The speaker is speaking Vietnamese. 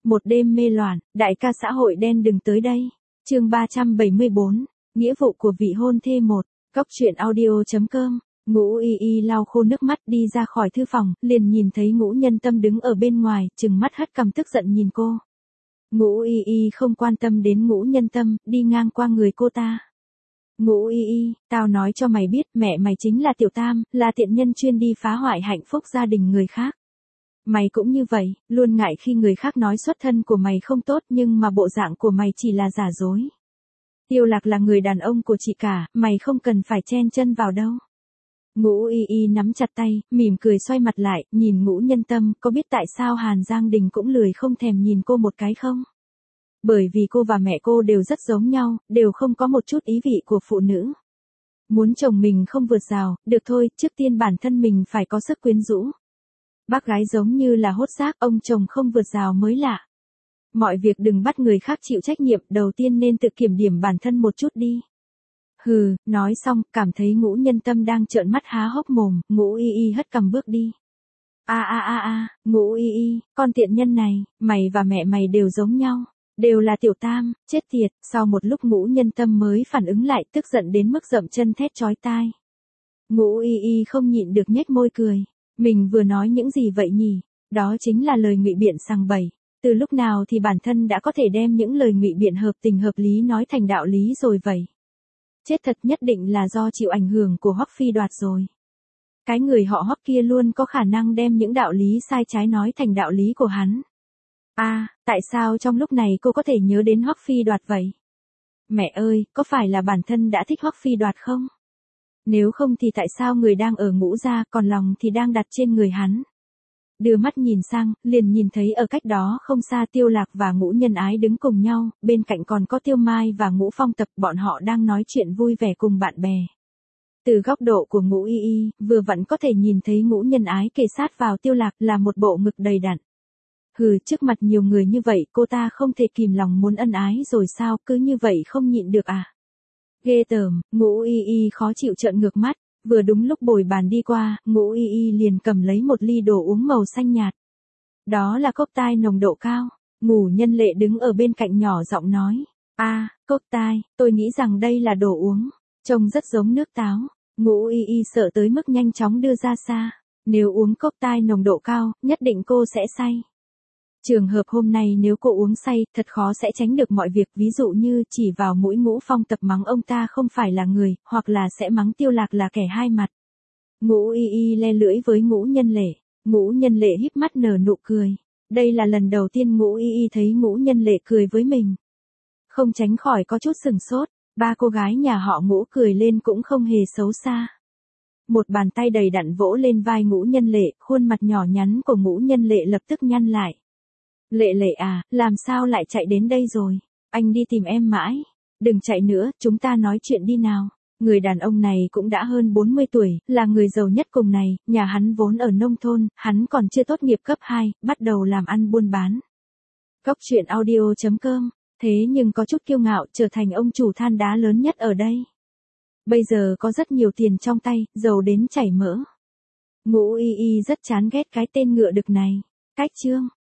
Một đêm mê loạn, đại ca xã hội đen đừng tới đây. Chương 374, nghĩa vụ của vị hôn thê một. Cóc truyện audio.com. Ngũ Y Y lau khô nước mắt đi ra khỏi thư phòng, liền nhìn thấy Ngũ Nhân Tâm đứng ở bên ngoài, trừng mắt hất cằm tức giận nhìn cô. Ngũ Y Y không quan tâm đến Ngũ Nhân Tâm, đi ngang qua người cô ta. Ngũ Y Y, tao nói cho mày biết, mẹ mày chính là Tiểu Tam, là tiện nhân chuyên đi phá hoại hạnh phúc gia đình người khác. Mày cũng như vậy, luôn ngại khi người khác nói xuất thân của mày không tốt nhưng mà bộ dạng của mày chỉ là giả dối. Tiêu Lạc là người đàn ông của chị cả, mày không cần phải chen chân vào đâu. Ngũ Y Y nắm chặt tay, mỉm cười xoay mặt lại, nhìn Ngũ Nhân Tâm, có biết tại sao Hàn Giang Đình cũng lười không thèm nhìn cô một cái không? Bởi vì cô và mẹ cô đều rất giống nhau, đều không có một chút ý vị của phụ nữ. Muốn chồng mình không vượt rào, được thôi, trước tiên bản thân mình phải có sức quyến rũ. Bác gái giống như là hốt xác, ông chồng không vượt rào mới lạ. Mọi việc đừng bắt người khác chịu trách nhiệm, đầu tiên nên tự kiểm điểm bản thân một chút đi. Hừ, nói xong, cảm thấy Ngũ Nhân Tâm đang trợn mắt há hốc mồm, Ngũ Y Y hất cằm bước đi. Ngũ Y Y, con tiện nhân này, mày và mẹ mày đều giống nhau, đều là Tiểu Tam, chết tiệt. Sau một lúc Ngũ Nhân Tâm mới phản ứng lại, tức giận đến mức dậm chân thét chói tai. Ngũ Y Y không nhịn được nhếch môi cười. Mình vừa nói những gì vậy nhỉ? Đó chính là lời ngụy biện sằng bậy. Từ lúc nào thì bản thân đã có thể đem những lời ngụy biện hợp tình hợp lý nói thành đạo lý rồi vậy? Chết thật, nhất định là do chịu ảnh hưởng của Hoắc Phi Đoạt rồi. Cái người họ Hoắc kia luôn có khả năng đem những đạo lý sai trái nói thành đạo lý của hắn. Tại sao trong lúc này cô có thể nhớ đến Hoắc Phi Đoạt vậy? Mẹ ơi, có phải là bản thân đã thích Hoắc Phi Đoạt không? Nếu không thì tại sao người đang ở Ngũ gia, còn lòng thì đang đặt trên người hắn? Đưa mắt nhìn sang, liền nhìn thấy ở cách đó không xa Tiêu Lạc và Ngũ Nhân Ái đứng cùng nhau, bên cạnh còn có Tiêu Mai và Ngũ Phong Tập, bọn họ đang nói chuyện vui vẻ cùng bạn bè. Từ góc độ của Ngũ Y Y, vừa vặn có thể nhìn thấy Ngũ Nhân Ái kề sát vào Tiêu Lạc là một bộ ngực đầy đặn. Hừ, trước mặt nhiều người như vậy, cô ta không thể kìm lòng muốn ân ái rồi sao, cứ như vậy không nhịn được à? Ghê tởm. Ngũ Y Y khó chịu trợn ngược mắt, vừa đúng lúc bồi bàn đi qua, Ngũ Y Y liền cầm lấy một ly đồ uống màu xanh nhạt. Đó là cốc tai nồng độ cao. Ngũ Nhân Lệ đứng ở bên cạnh nhỏ giọng nói. Cốc tai, tôi nghĩ rằng đây là đồ uống, trông rất giống nước táo. Ngũ Y Y sợ tới mức nhanh chóng đưa ra xa. Nếu uống cốc tai nồng độ cao, nhất định cô sẽ say. Trường hợp hôm nay nếu cô uống say, thật khó sẽ tránh được mọi việc, ví dụ như chỉ vào mũi Ngũ Phong Tập mắng ông ta không phải là người, hoặc là sẽ mắng Tiêu Lạc là kẻ hai mặt. Ngũ Y Y le lưỡi với Ngũ Nhân Lệ. Ngũ Nhân Lệ híp mắt nở nụ cười. Đây là lần đầu tiên Ngũ Y Y thấy Ngũ Nhân Lệ cười với mình. Không tránh khỏi có chút sừng sốt, ba cô gái nhà họ Ngũ cười lên cũng không hề xấu xa. Một bàn tay đầy đặn vỗ lên vai Ngũ Nhân Lệ, khuôn mặt nhỏ nhắn của Ngũ Nhân Lệ lập tức nhăn lại. Lệ Lệ à, làm sao lại chạy đến đây rồi? Anh đi tìm em mãi. Đừng chạy nữa, chúng ta nói chuyện đi nào. Người đàn ông này cũng đã hơn 40 tuổi, là người giàu nhất cùng này, nhà hắn vốn ở nông thôn, hắn còn chưa tốt nghiệp cấp 2, bắt đầu làm ăn buôn bán. Cóc truyện audio.com, thế nhưng có chút kiêu ngạo, trở thành ông chủ than đá lớn nhất ở đây. Bây giờ có rất nhiều tiền trong tay, giàu đến chảy mỡ. Ngũ Y Y rất chán ghét cái tên ngựa đực này. Cách chương.